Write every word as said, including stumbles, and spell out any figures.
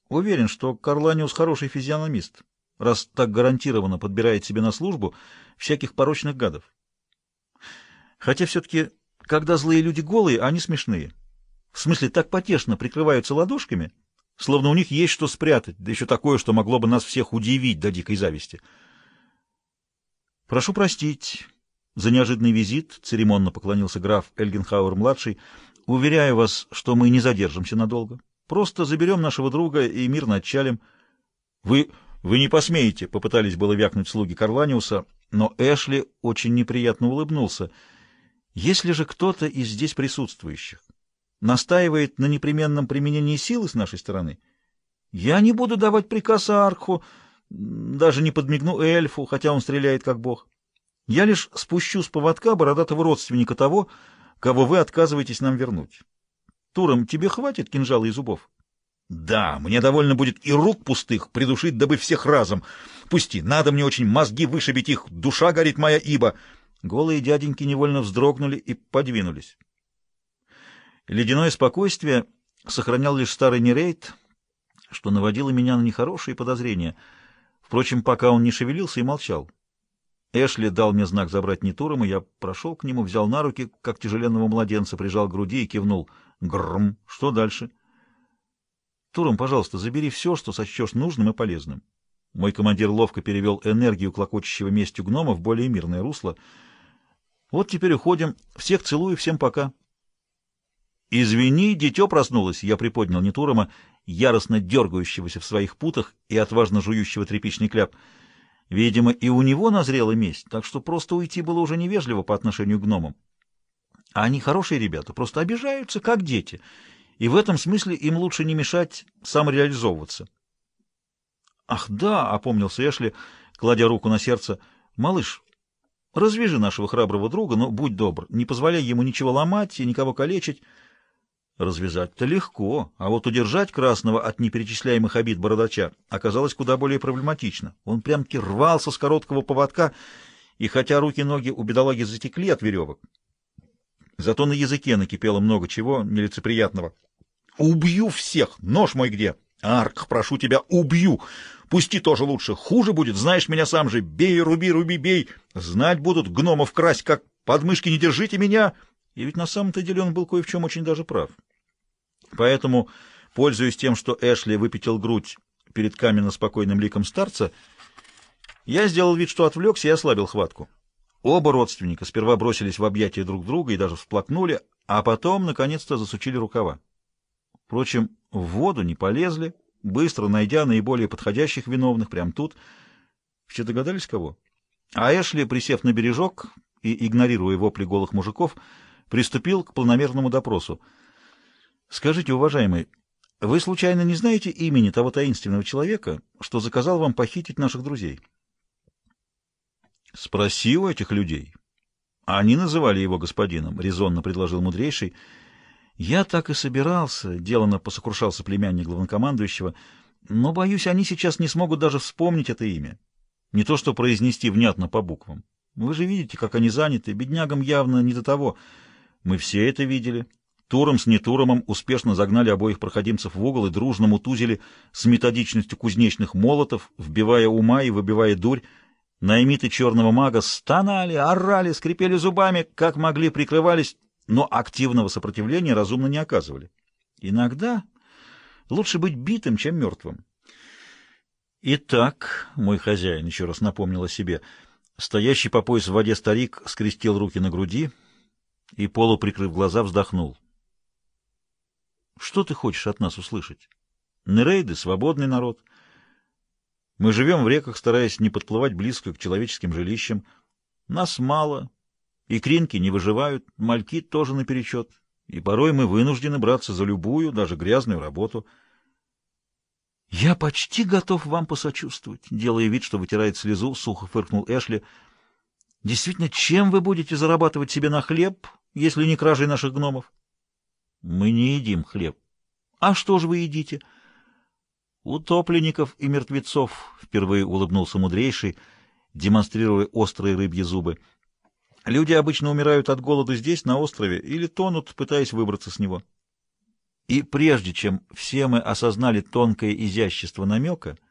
Уверен, что Карланиус хороший физиономист, раз так гарантированно подбирает себе на службу всяких порочных гадов. Хотя все-таки, когда злые люди голые, они смешные. В смысле, так потешно прикрываются ладошками, словно у них есть что спрятать, да еще такое, что могло бы нас всех удивить до дикой зависти. «Прошу простить за неожиданный визит», — церемонно поклонился граф Эльгенхауэр-младший. «Уверяю вас, что мы не задержимся надолго. Просто заберем нашего друга и мирно отчалим». «Вы... вы не посмеете», — попытались было вякнуть слуги Карланиуса, но Эшли очень неприятно улыбнулся. «Если же кто-то из здесь присутствующих настаивает на непременном применении силы с нашей стороны, я не буду давать приказ Арху, даже не подмигну эльфу, хотя он стреляет как бог. Я лишь спущу с поводка бородатого родственника того, кого вы отказываетесь нам вернуть. Туром, тебе хватит кинжала и зубов?» «Да, мне довольно будет и рук пустых придушить, дабы всех разом. Пусти, надо мне очень мозги вышибить их, душа горит моя, ибо...» Голые дяденьки невольно вздрогнули и подвинулись. Ледяное спокойствие сохранял лишь старый Нерейд, что наводило меня на нехорошие подозрения. Впрочем, пока он не шевелился и молчал. Эшли дал мне знак забрать Нетуром, и я прошел к нему, взял на руки, как тяжеленного младенца, прижал к груди и кивнул. «Грм! Что дальше?» «Туром, пожалуйста, забери все, что сочтешь нужным и полезным». Мой командир ловко перевел энергию клокочущего местью гнома в более мирное русло. «Вот теперь уходим. Всех целую, всем пока». «Извини, дитё проснулось», — я приподнял Нетурома, яростно дергающегося в своих путах и отважно жующего тряпичный кляп. Видимо, и у него назрела месть, так что просто уйти было уже невежливо по отношению к гномам. А они хорошие ребята, просто обижаются, как дети, и в этом смысле им лучше не мешать самореализовываться. «Ах да», — опомнился Эшли, кладя руку на сердце, — «малыш, развяжи нашего храброго друга, но будь добр, не позволяй ему ничего ломать и никого калечить». Развязать-то легко, а вот удержать Красного от неперечисляемых обид бородача оказалось куда более проблематично. Он прям-таки рвался с короткого поводка, и хотя руки-ноги у бедолаги затекли от веревок, зато на языке накипело много чего нелицеприятного. «Убью всех! Нож мой где? Арк, прошу тебя, убью! Пусти тоже лучше, хуже будет, знаешь меня сам же! Бей, руби, руби, бей! Знать будут гномов красть, как подмышки не держите меня!» И ведь на самом-то деле он был кое в чем очень даже прав. Поэтому, пользуясь тем, что Эшли выпятил грудь перед каменно-спокойным ликом старца, я сделал вид, что отвлекся и ослабил хватку. Оба родственника сперва бросились в объятия друг друга и даже всплакнули, а потом, наконец-то, засучили рукава. Впрочем, в воду не полезли, быстро найдя наиболее подходящих виновных прямо тут. Все догадались, кого? А Эшли, присев на бережок и игнорируя вопли голых мужиков, приступил к планомерному допросу. «Скажите, уважаемый, вы случайно не знаете имени того таинственного человека, что заказал вам похитить наших друзей?» «Спроси у этих людей. Они называли его господином», — резонно предложил мудрейший. «Я так и собирался», — деланно посокрушался племянник главнокомандующего, «но, боюсь, они сейчас не смогут даже вспомнить это имя. Не то что произнести внятно по буквам. Вы же видите, как они заняты, беднягам явно не до того. Мы все это видели. Туром с Нетуромом успешно загнали обоих проходимцев в угол и дружно мутузили с методичностью кузнечных молотов, вбивая ума и выбивая дурь. Наймиты черного мага стонали, орали, скрипели зубами, как могли прикрывались, но активного сопротивления разумно не оказывали. Иногда лучше быть битым, чем мертвым. «Итак, мой хозяин», — еще раз напомнил о себе, — стоящий по пояс в воде старик скрестил руки на груди и, полуприкрыв глаза, вздохнул. «Что ты хочешь от нас услышать? Нерейды — свободный народ. Мы живем в реках, стараясь не подплывать близко к человеческим жилищам. Нас мало, и кринки не выживают, мальки тоже наперечет, и порой мы вынуждены браться за любую, даже грязную работу». «Я почти готов вам посочувствовать», — делая вид, что вытирает слезу, сухо фыркнул Эшли. «Действительно, чем вы будете зарабатывать себе на хлеб, если не кражей наших гномов?» «Мы не едим хлеб». «А что же вы едите?» «Утопленников и мертвецов», — впервые улыбнулся мудрейший, демонстрируя острые рыбьи зубы. «Люди обычно умирают от голода здесь, на острове, или тонут, пытаясь выбраться с него». И прежде чем все мы осознали тонкое изящество намека,